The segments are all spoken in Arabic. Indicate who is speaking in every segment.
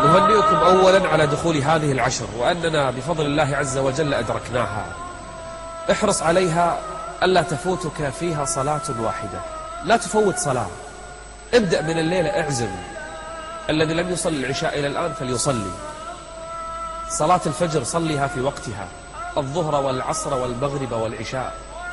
Speaker 1: نهنئكم أولا على دخول هذه العشر، وأننا بفضل الله عز وجل أدركناها. احرص عليها ألا تفوتك فيها صلاة واحدة، لا تفوت صلاة. ابدأ من الليلة، اعزم الذي لم يصلي العشاء إلى الآن فليصلي. صلاة الفجر صليها في وقتها، الظهر والعصر والمغرب والعشاء.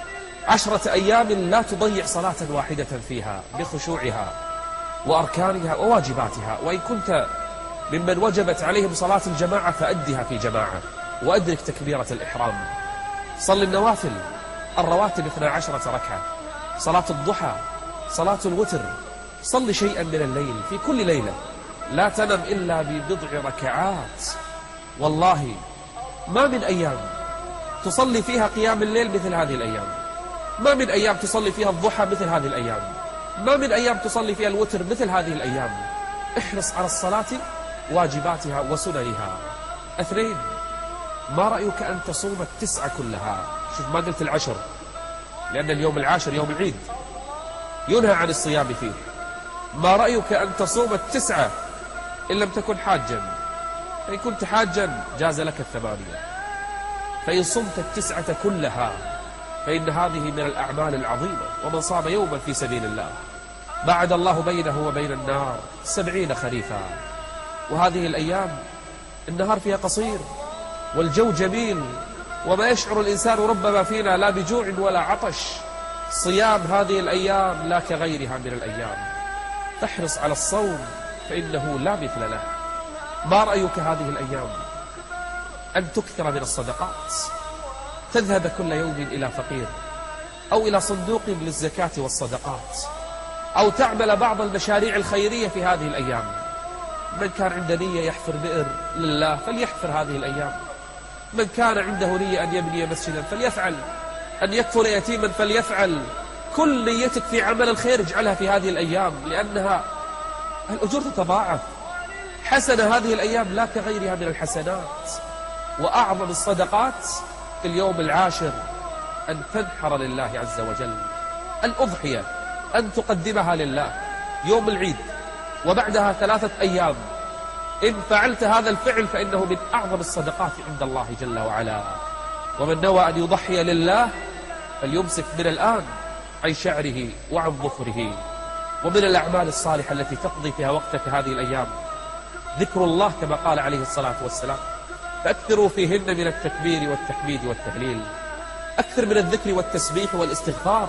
Speaker 1: 10 أيام لا تضيع صلاة واحدة فيها بخشوعها وأركانها وواجباتها. وإن كنت ممن وجبت عليهم صلاة الجماعة فأدها في جماعة، وأدرك تكبيرة الإحرام. صل النوافل الرواتب 12 ركعة، صلاة الضحى، صلاة الوتر. صل شيئا من الليل في كل ليلة، لا تنم إلا ببضع ركعات. والله ما من أيام تصلي فيها قيام الليل مثل هذه الأيام، ما من أيام تصلي فيها الضحى مثل هذه الأيام، ما من أيام تصلي فيها الوتر مثل هذه الأيام. احرص على الصلاة، واجباتها وسننها. 2، ما رأيك أن تصوم 9 كلها؟ شوف، ما قلت 10، لأن اليوم 10 يوم العيد ينهى عن الصيام فيه. ما رأيك أن تصوم 9 إن لم تكن حاجا؟ فإن كنت حاجا جاز لك 8، فإن صمت 9 كلها فإن هذه من الأعمال العظيمة. ومن صام يوما في سبيل الله بعد الله بينه وبين النار 70 خريفا. وهذه الأيام النهار فيها قصير والجو جميل، وما يشعر الإنسان ربما فينا لا بجوع ولا عطش. صيام هذه الأيام لا كغيرها من الأيام، فاحرص على الصوم فإنه لا مثل له. ما رأيك هذه الأيام أن تكثر من الصدقات، تذهب كل يوم إلى فقير أو إلى صندوق للزكاة والصدقات، أو تعمل بعض المشاريع الخيرية في هذه الأيام. من كان عنده نية يحفر بئر لله فليحفر هذه الأيام، من كان عنده نية أن يبني مسجدا فليفعل، أن يكفل يتيما فليفعل. كل نيتك في عمل الخير اجعلها في هذه الأيام، لأنها الأجور تتضاعف. حسنة هذه الأيام لا كغيرها من الحسنات. وأعظم الصدقات في اليوم 10 أن تنحر لله عز وجل الأضحية، أن تقدمها لله يوم العيد وبعدها 3 أيام. إن فعلت هذا الفعل فإنه من أعظم الصدقات عند الله جل وعلا. ومن نوى أن يضحي لله فليمسك من الآن عن شعره وعن ظفره. ومن الأعمال الصالحة التي تقضي فيها وقتك هذه الأيام ذكر الله كما قال عليه الصلاة والسلام: فأكثروا فيهن من التكبير والتحميد والتهليل. أكثر من الذكر والتسبيح والاستغفار.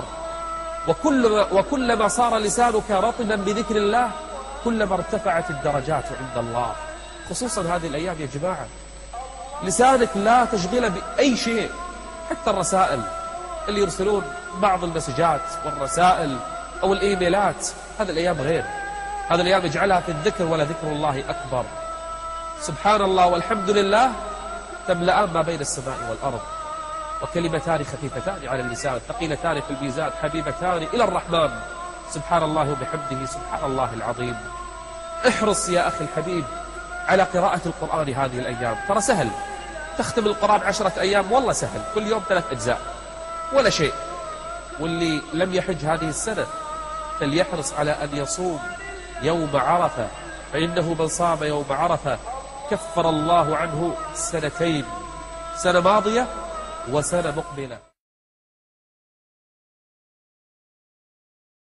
Speaker 1: وكلما صار لسانك رطبا بذكر الله كلما ارتفعت الدرجات عند الله. خصوصا هذه الأيام يا جماعة، لسانك لا تشغله بأي شيء، حتى الرسائل اللي يرسلون بعض المسجات والرسائل أو الإيميلات. هذه الأيام غير، هذه الأيام اجعلها في الذكر، ولذكر الله أكبر. سبحان الله والحمد لله تملأان ما بين السماء والأرض. وكلمتان خفيفتان على اللسان ثقيلتان في الميزان حبيبتان إلى الرحمن. سبحان الله وبحمده سبحان الله العظيم. احرص يا أخي الحبيب على قراءة القرآن هذه الأيام، ترى سهل. تختم القرآن 10 أيام والله سهل، كل يوم 3 أجزاء ولا شيء. واللي لم يحج هذه السنة فليحرص على أن يصوم يوم عرفة، فإنه من صام يوم عرفة كفر الله عنه 2 سنة، سنة ماضية وسنة مقبلة.